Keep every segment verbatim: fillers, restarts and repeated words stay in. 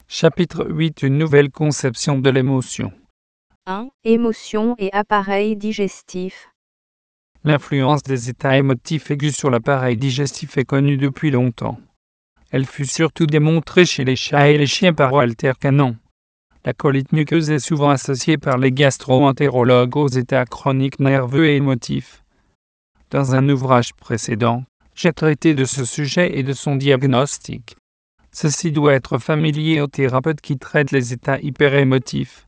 Chapitre huit Une nouvelle conception de l'émotion. un. Émotions et appareil digestif. L'influence des états émotifs aigus sur l'appareil digestif est connue depuis longtemps. Elle fut surtout démontrée chez les chats et les chiens par Walter Cannon. La colite muqueuse est souvent associée par les gastro-entérologues aux états chroniques nerveux et émotifs. Dans un ouvrage précédent, j'ai traité de ce sujet et de son diagnostic. Ceci doit être familier aux thérapeutes qui traitent les états hyperémotifs.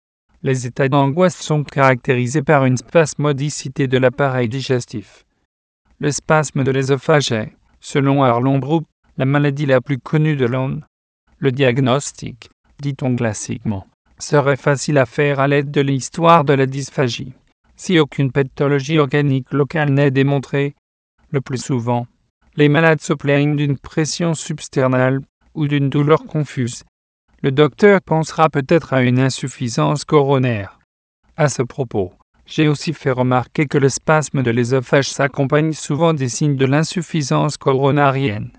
Les états d'angoisse sont caractérisés par une spasmodicité de l'appareil digestif. Le spasme de l'œsophage est, selon Arlon Brooke, la maladie la plus connue de l'homme. Le diagnostic, dit-on classiquement, serait facile à faire à l'aide de l'histoire de la dysphagie, si aucune pathologie organique locale n'est démontrée. Le plus souvent, les malades se plaignent d'une pression substernale ou d'une douleur confuse. Le docteur pensera peut-être à une insuffisance coronaire. À ce propos, j'ai aussi fait remarquer que le spasme de l'œsophage s'accompagne souvent des signes de l'insuffisance coronarienne.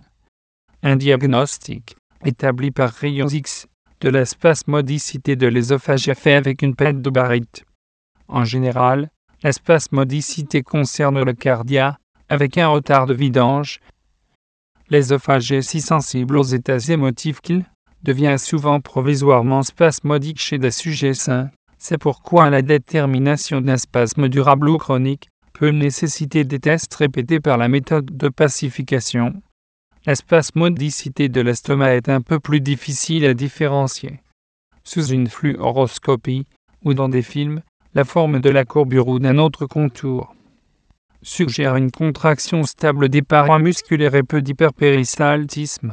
Un diagnostic, établi par rayons X, de la spasmodicité de l'œsophage est fait avec une pète de barite. En général, la spasmodicité concerne le cardia, avec un retard de vidange. L'œsophage est si sensible aux états émotifs qu'il devient souvent provisoirement spasmodique chez des sujets sains. C'est pourquoi la détermination d'un spasme durable ou chronique peut nécessiter des tests répétés par la méthode de pacification. La spasmodicité de l'estomac est un peu plus difficile à différencier. Sous une fluoroscopie ou dans des films, la forme de la courbure ou d'un autre contour suggère une contraction stable des parois musculaires et peu d'hyperpéristaltisme.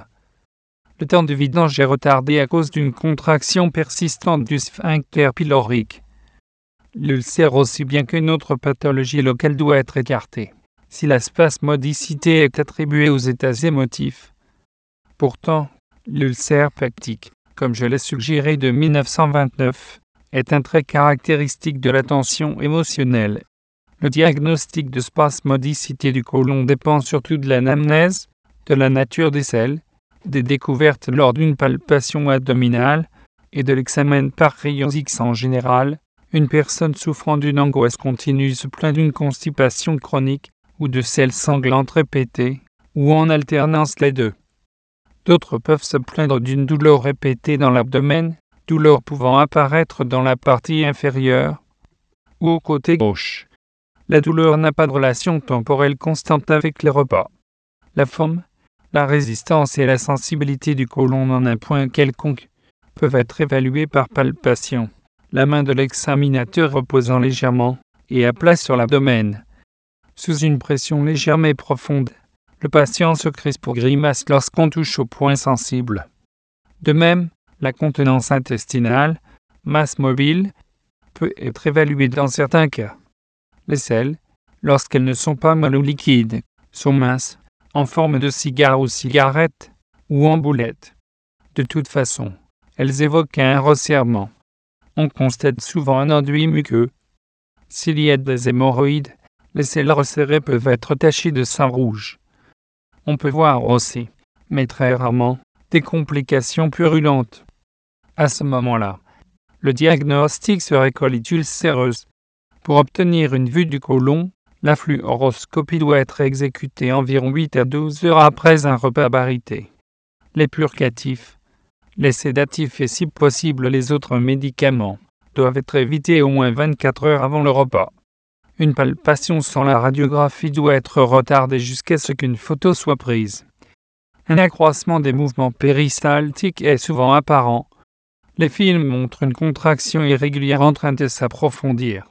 Le temps de vidange est retardé à cause d'une contraction persistante du sphincter pylorique. L'ulcère, aussi bien qu'une autre pathologie locale, doit être écartée si la spasmodicité est attribuée aux états émotifs. Pourtant, l'ulcère pectique, comme je l'ai suggéré de mille neuf cent vingt-neuf, est un trait caractéristique de la tension émotionnelle. Le diagnostic de spasmodicité du côlon dépend surtout de l'anamnèse, de la nature des selles, des découvertes lors d'une palpation abdominale et de l'examen par rayons X en général. Une personne souffrant d'une angoisse continue se plaint d'une constipation chronique ou de selles sanglantes répétées, ou en alternance les deux. D'autres peuvent se plaindre d'une douleur répétée dans l'abdomen, douleur pouvant apparaître dans la partie inférieure ou au côté gauche. La douleur n'a pas de relation temporelle constante avec les repas. La faim, la résistance et la sensibilité du côlon en un point quelconque peuvent être évaluées par palpation, la main de l'examinateur reposant légèrement et à plat sur l'abdomen. Sous une pression légère mais profonde, le patient se crispe ou grimace lorsqu'on touche au point sensible. De même, la contenance intestinale, masse mobile, peut être évaluée dans certains cas. Les selles, lorsqu'elles ne sont pas molles ou liquides, sont minces, en forme de cigare ou cigarette, ou en boulette. De toute façon, elles évoquent un resserrement. On constate souvent un enduit muqueux. S'il y a des hémorroïdes, les selles resserrées peuvent être tachées de sang rouge. On peut voir aussi, mais très rarement, des complications purulentes. À ce moment-là, le diagnostic serait colite ulcéreuse. Pour obtenir une vue du côlon, la fluoroscopie doit être exécutée environ huit à douze heures après un repas barité. Les purgatifs, les sédatifs et si possible les autres médicaments doivent être évités au moins vingt-quatre heures avant le repas. Une palpation sans la radiographie doit être retardée jusqu'à ce qu'une photo soit prise. Un accroissement des mouvements péristaltiques est souvent apparent. Les films montrent une contraction irrégulière en train de s'approfondir.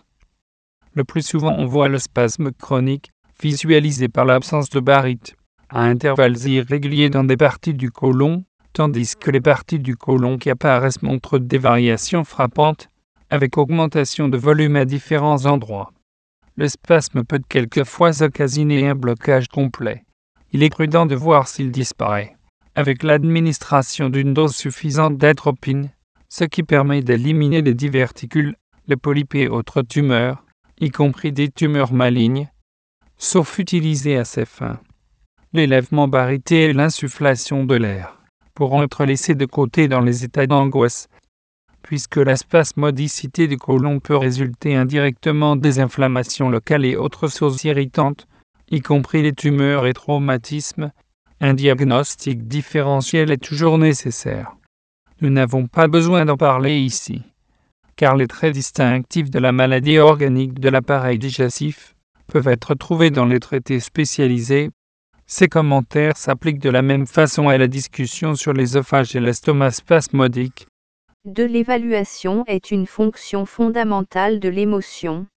Le plus souvent, on voit le spasme chronique, visualisé par l'absence de barite, à intervalles irréguliers dans des parties du côlon, tandis que les parties du côlon qui apparaissent montrent des variations frappantes, avec augmentation de volume à différents endroits. Le spasme peut quelquefois occasionner un blocage complet. Il est prudent de voir s'il disparaît, avec l'administration d'une dose suffisante d'atropine, ce qui permet d'éliminer les diverticules, les polypes et autres tumeurs, y compris des tumeurs malignes, sauf utilisées à ces fins. L'élèvement barité et l'insufflation de l'air pourront être laissés de côté dans les états d'angoisse, puisque la spasmodicité du côlon peut résulter indirectement des inflammations locales et autres sources irritantes, y compris les tumeurs et traumatismes. Un diagnostic différentiel est toujours nécessaire. Nous n'avons pas besoin d'en parler ici, car les traits distinctifs de la maladie organique de l'appareil digestif peuvent être trouvés dans les traités spécialisés. Ces commentaires s'appliquent de la même façon à la discussion sur l'œsophage et l'estomac spasmodique. De l'évaluation est une fonction fondamentale de l'émotion.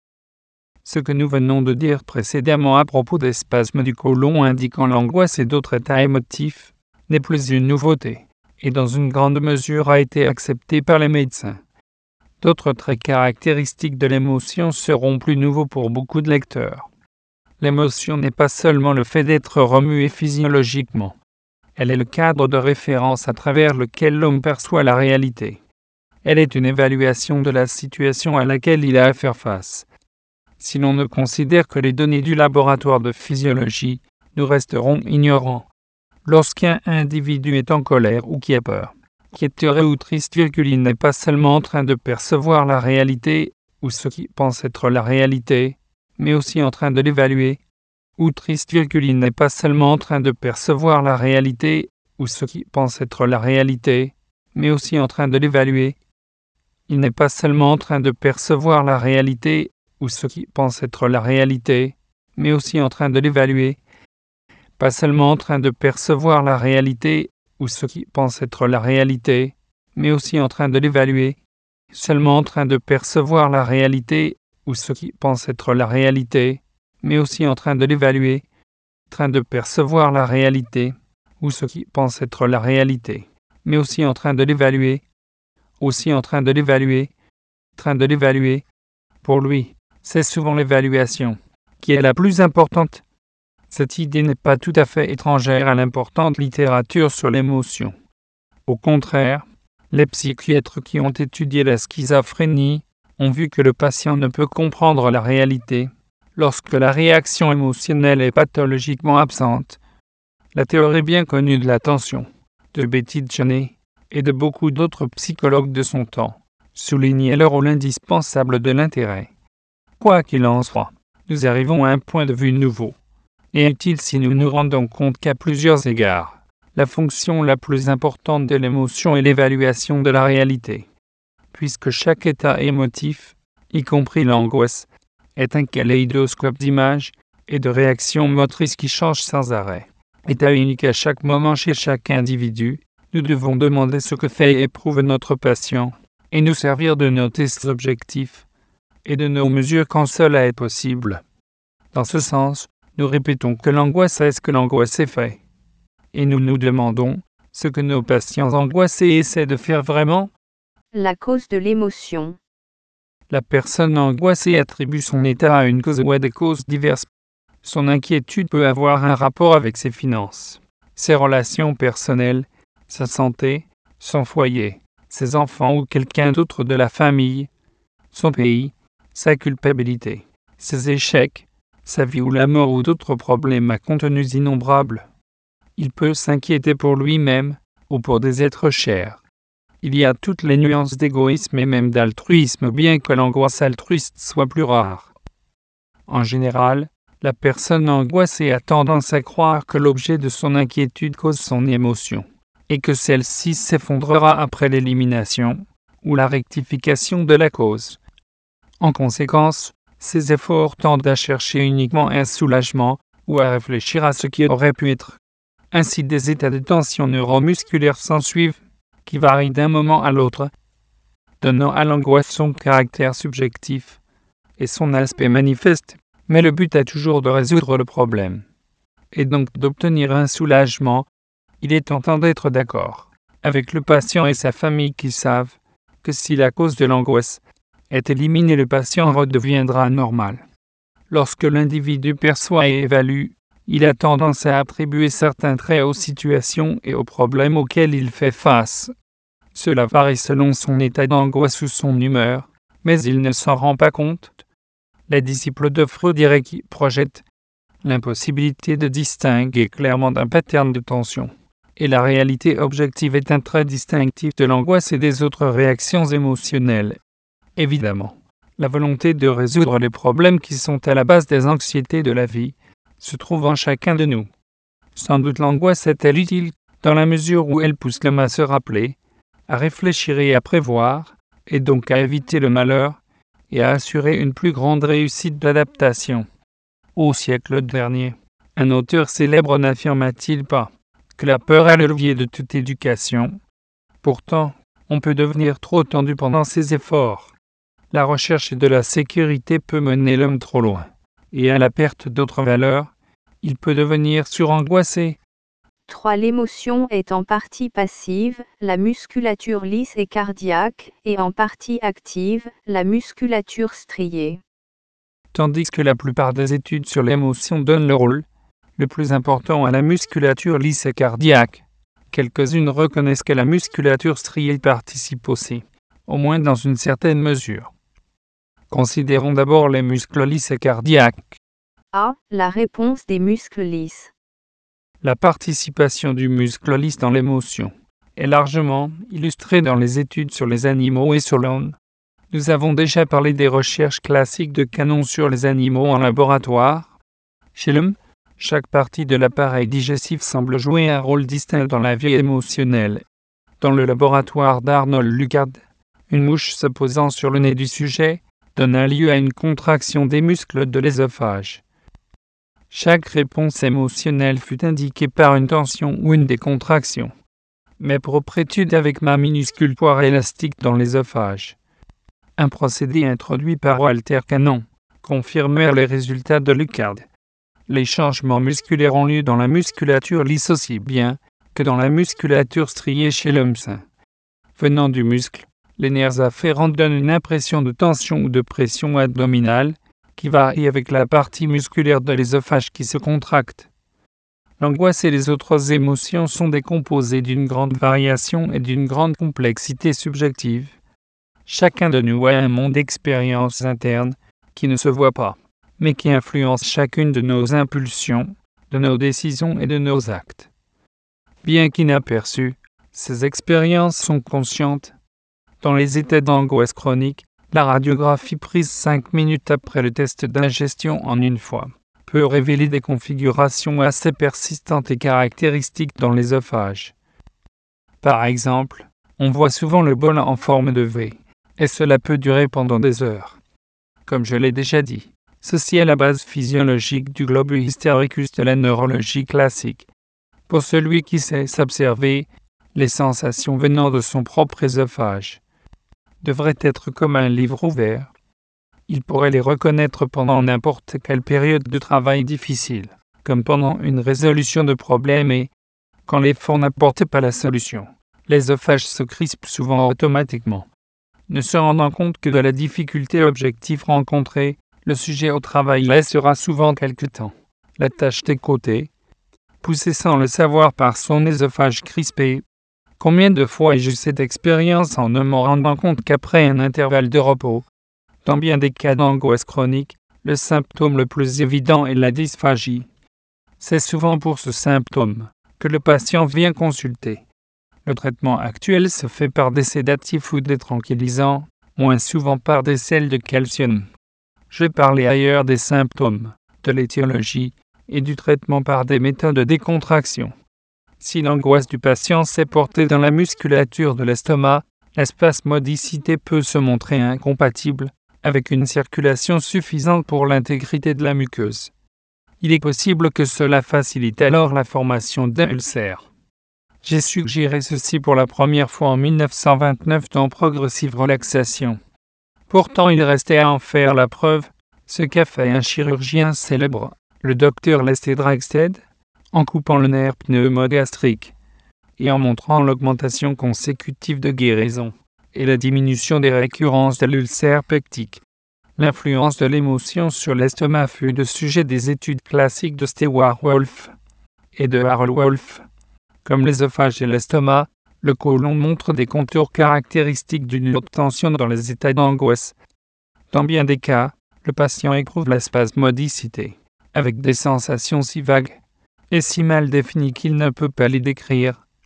Ce que nous venons de dire précédemment à propos des spasmes du côlon indiquant l'angoisse et d'autres états émotifs n'est plus une nouveauté, et dans une grande mesure a été accepté par les médecins. D'autres traits caractéristiques de l'émotion seront plus nouveaux pour beaucoup de lecteurs. L'émotion n'est pas seulement le fait d'être remué physiologiquement. Elle est le cadre de référence à travers lequel l'homme perçoit la réalité. Elle est une évaluation de la situation à laquelle il a à faire face. Si l'on ne considère que les données du laboratoire de physiologie, nous resterons ignorants. Lorsqu'un individu est en colère ou qui a peur, qui est heureux ou triste, il n'est pas seulement en train de percevoir la réalité, ou ce qui pense être la réalité, mais aussi en train de l'évaluer. Ou triste, il n'est pas seulement en train de percevoir la réalité, ou ce qui pense être la réalité, mais aussi en train de l'évaluer. Il n'est pas seulement en train de percevoir la réalité, ou ce qui pense être la réalité, mais aussi en train de l'évaluer. Pas seulement en train de percevoir la réalité, ou ce qui pense être la réalité, mais aussi en train de l'évaluer. Seulement en train de percevoir la réalité, ou ce qui pense être la réalité, mais aussi en train de l'évaluer. Train de percevoir la réalité, ou ce qui pense être la réalité, mais aussi en train de l'évaluer. Aussi en train de l'évaluer. Train de l'évaluer. Pour lui, c'est souvent l'évaluation qui est la plus importante. Cette idée n'est pas tout à fait étrangère à l'importante littérature sur l'émotion. Au contraire, les psychiatres qui ont étudié la schizophrénie ont vu que le patient ne peut comprendre la réalité lorsque la réaction émotionnelle est pathologiquement absente. La théorie bien connue de l'attention, de Betty Janney et de beaucoup d'autres psychologues de son temps soulignait le rôle indispensable de l'intérêt. Quoi qu'il en soit, nous arrivons à un point de vue nouveau et utile si nous nous rendons compte qu'à plusieurs égards, la fonction la plus importante de l'émotion est l'évaluation de la réalité. Puisque chaque état émotif, y compris l'angoisse, est un kaléidoscope d'images et de réactions motrices qui changent sans arrêt. État unique à chaque moment chez chaque individu, nous devons demander ce que fait et éprouve notre patient, et nous servir de nos tests objectifs et de nos mesures quand cela est possible. Dans ce sens, nous répétons que l'angoisse est ce que l'angoisse est fait. Et nous nous demandons ce que nos patients angoissés essaient de faire vraiment. La cause de l'émotion. La personne angoissée attribue son état à une cause ou à des causes diverses. Son inquiétude peut avoir un rapport avec ses finances, ses relations personnelles, sa santé, son foyer, ses enfants ou quelqu'un d'autre de la famille, son pays, sa culpabilité, ses échecs, sa vie ou la mort ou d'autres problèmes à contenus innombrables. Il peut s'inquiéter pour lui-même ou pour des êtres chers. Il y a toutes les nuances d'égoïsme et même d'altruisme, bien que l'angoisse altruiste soit plus rare. En général, la personne angoissée a tendance à croire que l'objet de son inquiétude cause son émotion, et que celle-ci s'effondrera après l'élimination ou la rectification de la cause. En conséquence, ses efforts tendent à chercher uniquement un soulagement ou à réfléchir à ce qui aurait pu être. Ainsi, des états de tension neuromusculaire s'ensuivent, qui varient d'un moment à l'autre, donnant à l'angoisse son caractère subjectif et son aspect manifeste, mais le but est toujours de résoudre le problème, et donc d'obtenir un soulagement. Il est tentant d'être d'accord avec le patient et sa famille qui savent que si la cause de l'angoisse est éliminée, le patient redeviendra normal. Lorsque l'individu perçoit et évalue, il a tendance à attribuer certains traits aux situations et aux problèmes auxquels il fait face. Cela varie selon son état d'angoisse ou son humeur, mais il ne s'en rend pas compte. Les disciples de Freud diraient qu'ils projettent l'impossibilité de distinguer clairement d'un pattern de tension et la réalité objective est un trait distinctif de l'angoisse et des autres réactions émotionnelles. Évidemment, la volonté de résoudre les problèmes qui sont à la base des anxiétés de la vie se trouve en chacun de nous. Sans doute l'angoisse est-elle utile dans la mesure où elle pousse l'homme à se rappeler, à réfléchir et à prévoir, et donc à éviter le malheur, et à assurer une plus grande réussite d'adaptation. Au siècle dernier, un auteur célèbre n'affirma-t-il pas que la peur est le levier de toute éducation? Pourtant, on peut devenir trop tendu pendant ses efforts. La recherche de la sécurité peut mener l'homme trop loin, et à la perte d'autres valeurs, il peut devenir surangoissé. trois. L'émotion est en partie passive, la musculature lisse et cardiaque, et en partie active, la musculature striée. Tandis que la plupart des études sur l'émotion donnent le rôle le plus important à la musculature lisse et cardiaque, quelques-unes reconnaissent que la musculature striée participe aussi, au moins dans une certaine mesure. Considérons d'abord les muscles lisses et cardiaques. A. La réponse des muscles lisses. La participation du muscle lisse dans l'émotion est largement illustrée dans les études sur les animaux et sur l'homme. Nous avons déjà parlé des recherches classiques de Canon sur les animaux en laboratoire. Chez l'homme, chaque partie de l'appareil digestif semble jouer un rôle distinct dans la vie émotionnelle. Dans le laboratoire d'Arnold Lucard, une mouche se posant sur le nez du sujet donna lieu à une contraction des muscles de l'œsophage. Chaque réponse émotionnelle fut indiquée par une tension ou une décontraction. Mes propres études avec ma minuscule poire élastique dans l'œsophage, un procédé introduit par Walter Cannon, confirmèrent les résultats de Lucard. Les changements musculaires ont lieu dans la musculature lisse aussi bien que dans la musculature striée chez l'homme sain. Venant du muscle, les nerfs afférents donnent une impression de tension ou de pression abdominale qui varie avec la partie musculaire de l'œsophage qui se contracte. L'angoisse et les autres émotions sont décomposées d'une grande variation et d'une grande complexité subjective. Chacun de nous a un monde d'expériences internes qui ne se voit pas, mais qui influence chacune de nos impulsions, de nos décisions et de nos actes. Bien qu'inaperçues, ces expériences sont conscientes. Dans les états d'angoisse chronique, la radiographie prise cinq minutes après le test d'ingestion en une fois peut révéler des configurations assez persistantes et caractéristiques dans l'œsophage. Par exemple, on voit souvent le bol en forme de V, et cela peut durer pendant des heures. Comme je l'ai déjà dit, ceci est la base physiologique du globus hystericus de la neurologie classique. Pour celui qui sait s'observer, les sensations venant de son propre œsophage devraient être comme un livre ouvert. Il pourrait les reconnaître pendant n'importe quelle période de travail difficile, comme pendant une résolution de problème et, quand l'effort n'apporte pas la solution, l'œsophage se crispe souvent automatiquement. Ne se rendant compte que de la difficulté objective rencontrée, le sujet au travail laissera souvent quelque temps la tâche de côté, poussé sans le savoir par son œsophage crispé. Combien de fois ai-je eu cette expérience en ne m'en rendant compte qu'après un intervalle de repos? Dans bien des cas d'angoisse chronique, le symptôme le plus évident est la dysphagie. C'est souvent pour ce symptôme que le patient vient consulter. Le traitement actuel se fait par des sédatifs ou des tranquillisants, moins souvent par des sels de calcium. Je vais parler ailleurs des symptômes, de l'étiologie et du traitement par des méthodes de décontraction. Si l'angoisse du patient s'est portée dans la musculature de l'estomac, la spasmodicité peut se montrer incompatible avec une circulation suffisante pour l'intégrité de la muqueuse. Il est possible que cela facilite alors la formation d'un ulcère. J'ai suggéré ceci pour la première fois en mille neuf cent vingt-neuf dans Progressive Relaxation. Pourtant, il restait à en faire la preuve, ce qu'a fait un chirurgien célèbre, le docteur Lester Dragstead, en coupant le nerf pneumogastrique et en montrant l'augmentation consécutive de guérison et la diminution des récurrences de l'ulcère pectique. L'influence de l'émotion sur l'estomac fut le sujet des études classiques de Stewart Wolf et de Harold Wolf. Comme l'œsophage et l'estomac, le côlon montre des contours caractéristiques d'une haute tension dans les états d'angoisse. Dans bien des cas, le patient éprouve la spasmodicité, avec des sensations si vagues et si mal définies qu'il ne peut pas les décrire,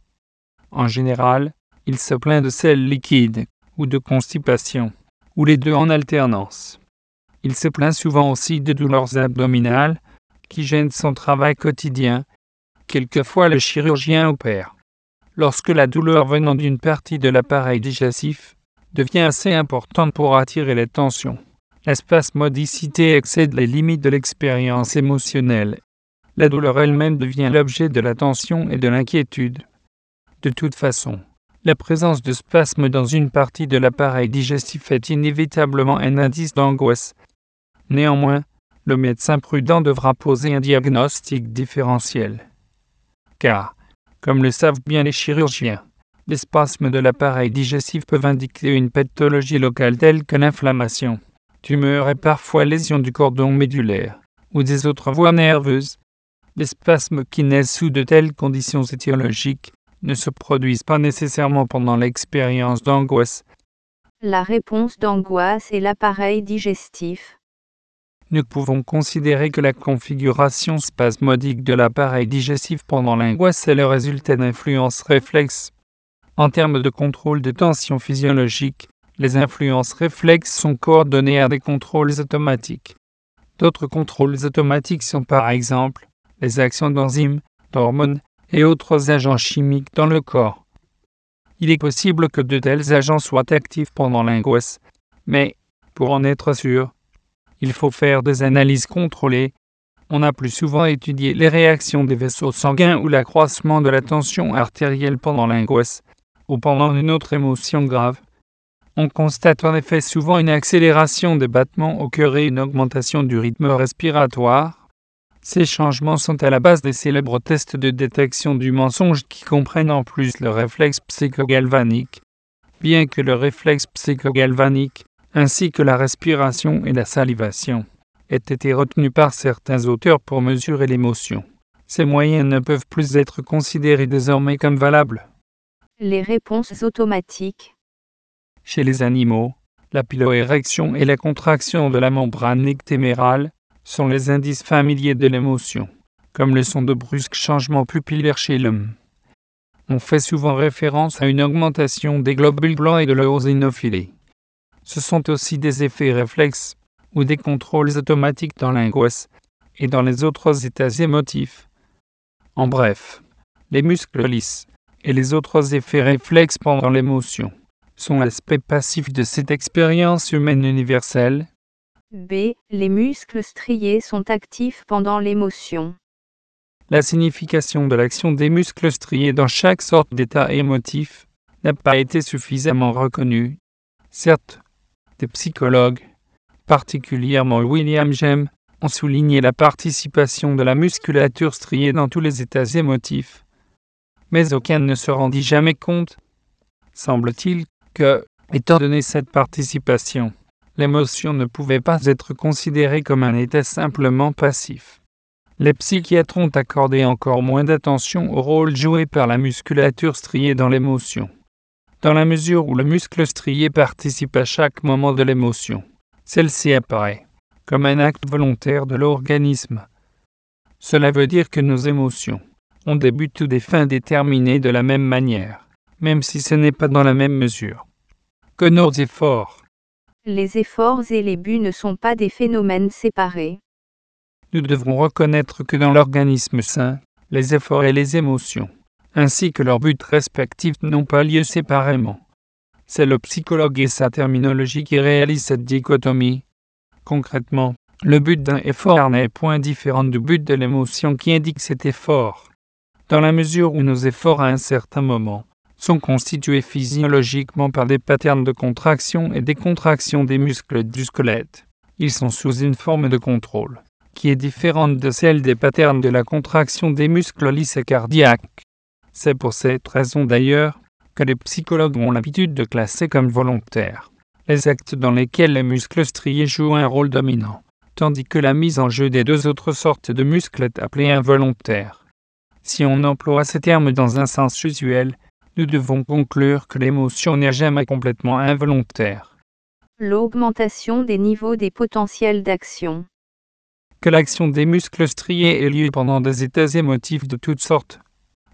En général, il se plaint de selles liquides, ou de constipation, ou les deux en alternance. Il se plaint souvent aussi de douleurs abdominales, qui gênent son travail quotidien. Quelquefois le chirurgien opère. Lorsque la douleur venant d'une partie de l'appareil digestif devient assez importante pour attirer l'attention, la spasmodicité excède les limites de l'expérience émotionnelle. La douleur elle-même devient l'objet de l'attention et de l'inquiétude. De toute façon, la présence de spasmes dans une partie de l'appareil digestif est inévitablement un indice d'angoisse. Néanmoins, le médecin prudent devra poser un diagnostic différentiel. Car, comme le savent bien les chirurgiens, les spasmes de l'appareil digestif peuvent indiquer une pathologie locale telle que l'inflammation, tumeur et parfois lésion du cordon médulaire, ou des autres voies nerveuses. Les spasmes qui naissent sous de telles conditions étiologiques ne se produisent pas nécessairement pendant l'expérience d'angoisse. La réponse d'angoisse est l'appareil digestif. Nous pouvons considérer que la configuration spasmodique de l'appareil digestif pendant l'angoisse est le résultat d'influences réflexes. En termes de contrôle de tension physiologique, les influences réflexes sont coordonnées à des contrôles automatiques. D'autres contrôles automatiques sont par exemple les actions d'enzymes, d'hormones et autres agents chimiques dans le corps. Il est possible que de tels agents soient actifs pendant l'angoisse, mais, pour en être sûr, il faut faire des analyses contrôlées. On a plus souvent étudié les réactions des vaisseaux sanguins ou l'accroissement de la tension artérielle pendant l'angoisse, ou pendant une autre émotion grave. On constate en effet souvent une accélération des battements au cœur et une augmentation du rythme respiratoire. Ces changements sont à la base des célèbres tests de détection du mensonge qui comprennent en plus le réflexe psychogalvanique. Bien que le réflexe psychogalvanique, ainsi que la respiration et la salivation, aient été retenus par certains auteurs pour mesurer l'émotion, ces moyens ne peuvent plus être considérés désormais comme valables. Les réponses automatiques. Chez les animaux, la piloérection et la contraction de la membrane ectémérale sont les indices familiers de l'émotion, comme le sont de brusques changements pupillaires chez l'homme. On fait souvent référence à une augmentation des globules blancs et de l'eosinophilie. Ce sont aussi des effets réflexes ou des contrôles automatiques dans l'angoisse et dans les autres états émotifs. En bref, les muscles lisses et les autres effets réflexes pendant l'émotion sont l'aspect passif de cette expérience humaine universelle. B. Les muscles striés sont actifs pendant l'émotion. La signification de l'action des muscles striés dans chaque sorte d'état émotif n'a pas été suffisamment reconnue. Certes, des psychologues, particulièrement William James, ont souligné la participation de la musculature striée dans tous les états émotifs. Mais aucun ne se rendit jamais compte, semble-t-il, que, étant donné cette participation, l'émotion ne pouvait pas être considérée comme un état simplement passif. Les psychiatres ont accordé encore moins d'attention au rôle joué par la musculature striée dans l'émotion. Dans la mesure où le muscle strié participe à chaque moment de l'émotion, celle-ci apparaît comme un acte volontaire de l'organisme. Cela veut dire que nos émotions ont des buts ou des fins déterminés de la même manière, même si ce n'est pas dans la même mesure que nos efforts. Les efforts et les buts ne sont pas des phénomènes séparés. Nous devrons reconnaître que dans l'organisme sain, les efforts et les émotions, ainsi que leurs buts respectifs, n'ont pas lieu séparément. C'est le psychologue et sa terminologie qui réalisent cette dichotomie. Concrètement, le but d'un effort n'est point différent du but de l'émotion qui indique cet effort. Dans la mesure où nos efforts à un certain moment sont constitués physiologiquement par des patterns de contraction et décontraction des muscles du squelette, ils sont sous une forme de contrôle qui est différente de celle des patterns de la contraction des muscles lisses et cardiaques. C'est pour cette raison d'ailleurs que les psychologues ont l'habitude de classer comme volontaires les actes dans lesquels les muscles striés jouent un rôle dominant, tandis que la mise en jeu des deux autres sortes de muscles est appelée involontaire. Si on emploie ces termes dans un sens usuel, nous devons conclure que l'émotion n'est jamais complètement involontaire. L'augmentation des niveaux des potentiels d'action. Que l'action des muscles striés ait lieu pendant des états émotifs de toutes sortes,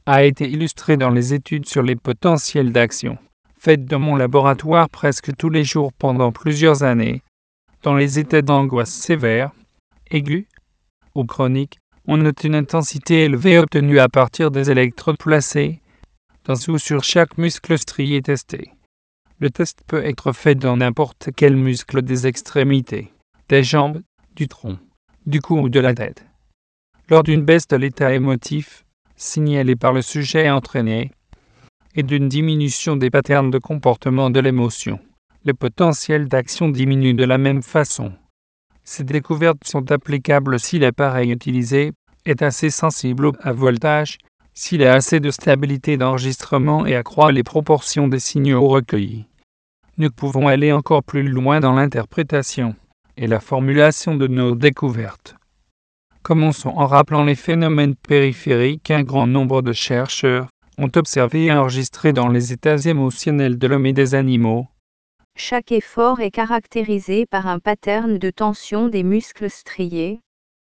a été illustré dans les études sur les potentiels d'action, faites dans mon laboratoire presque tous les jours pendant plusieurs années. Dans les états d'angoisse sévère, aiguë ou chronique, on note une intensité élevée obtenue à partir des électrodes placées dans ou sur chaque muscle strié testé. Le test peut être fait dans n'importe quel muscle des extrémités, des jambes, du tronc, du cou ou de la tête. Lors d'une baisse de l'état émotif, signalée par le sujet entraîné, et d'une diminution des patterns de comportement de l'émotion, le potentiel d'action diminue de la même façon. Ces découvertes sont applicables si l'appareil utilisé est assez sensible à voltage, s'il a assez de stabilité d'enregistrement et accroît les proportions des signaux recueillis. Nous pouvons aller encore plus loin dans l'interprétation et la formulation de nos découvertes. Commençons en rappelant les phénomènes périphériques qu'un grand nombre de chercheurs ont observés et enregistrés dans les états émotionnels de l'homme et des animaux. Chaque effort est caractérisé par un pattern de tension des muscles striés.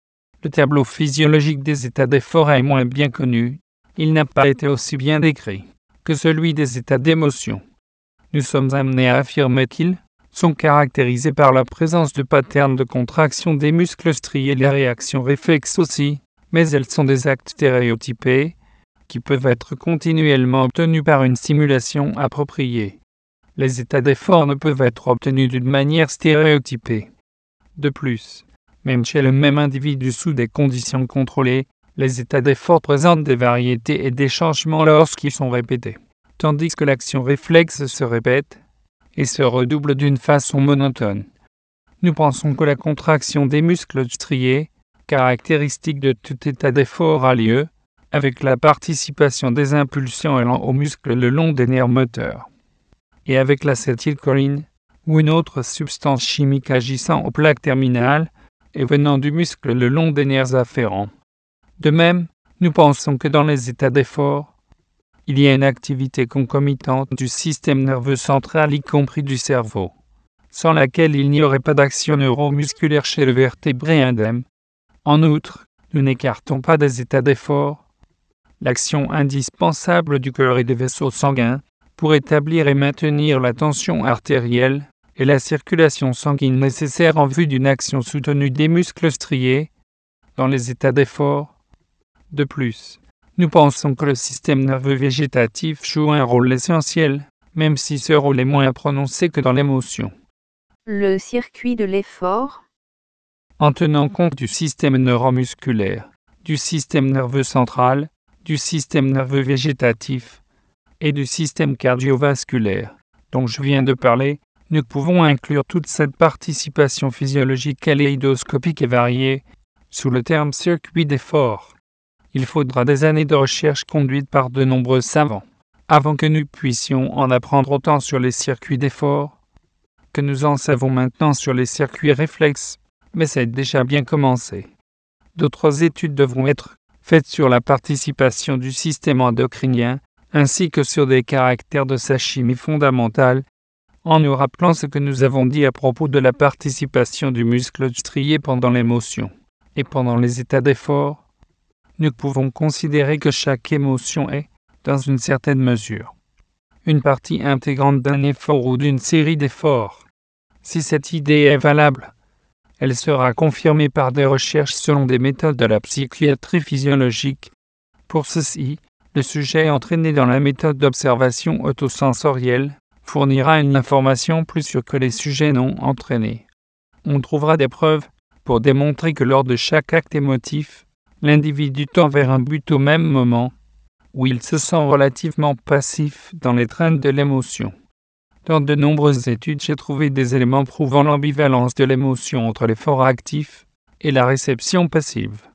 Le tableau physiologique des états d'effort est moins bien connu. Il n'a pas été aussi bien décrit que celui des états d'émotion. Nous sommes amenés à affirmer qu'ils sont caractérisés par la présence de patterns de contraction des muscles striés et les réactions réflexes aussi, mais elles sont des actes stéréotypés qui peuvent être continuellement obtenus par une stimulation appropriée. Les états d'effort ne peuvent être obtenus d'une manière stéréotypée. De plus, même chez le même individu sous des conditions contrôlées, les états d'effort présentent des variétés et des changements lorsqu'ils sont répétés, tandis que l'action réflexe se répète et se redouble d'une façon monotone. Nous pensons que la contraction des muscles striés, caractéristique de tout état d'effort, a lieu avec la participation des impulsions allant aux muscles le long des nerfs moteurs, et avec l'acétylcholine, ou une autre substance chimique agissant aux plaques terminales et venant du muscle le long des nerfs afférents. De même, nous pensons que dans les états d'effort, il y a une activité concomitante du système nerveux central, y compris du cerveau, sans laquelle il n'y aurait pas d'action neuromusculaire chez le vertébré indemne. En outre, nous n'écartons pas des états d'effort l'action indispensable du cœur et des vaisseaux sanguins pour établir et maintenir la tension artérielle et la circulation sanguine nécessaire en vue d'une action soutenue des muscles striés dans les états d'effort. De plus, nous pensons que le système nerveux végétatif joue un rôle essentiel, même si ce rôle est moins prononcé que dans l'émotion. Le circuit de l'effort. En tenant compte du système neuromusculaire, du système nerveux central, du système nerveux végétatif et du système cardiovasculaire dont je viens de parler, nous pouvons inclure toute cette participation physiologique kaléidoscopique et variée sous le terme circuit d'effort. Il faudra des années de recherche conduites par de nombreux savants avant que nous puissions en apprendre autant sur les circuits d'effort que nous en savons maintenant sur les circuits réflexes, mais c'est déjà bien commencé. D'autres études devront être faites sur la participation du système endocrinien ainsi que sur des caractères de sa chimie fondamentale, en nous rappelant ce que nous avons dit à propos de la participation du muscle strié pendant l'émotion et pendant les états d'effort. Nous pouvons considérer que chaque émotion est, dans une certaine mesure, une partie intégrante d'un effort ou d'une série d'efforts. Si cette idée est valable, elle sera confirmée par des recherches selon des méthodes de la psychiatrie physiologique. Pour ceci, le sujet entraîné dans la méthode d'observation autosensorielle fournira une information plus sûre que les sujets non entraînés. On trouvera des preuves pour démontrer que lors de chaque acte émotif, l'individu tend vers un but au même moment, où il se sent relativement passif dans l'étreinte de l'émotion. Dans de nombreuses études, j'ai trouvé des éléments prouvant l'ambivalence de l'émotion entre l'effort actif et la réception passive.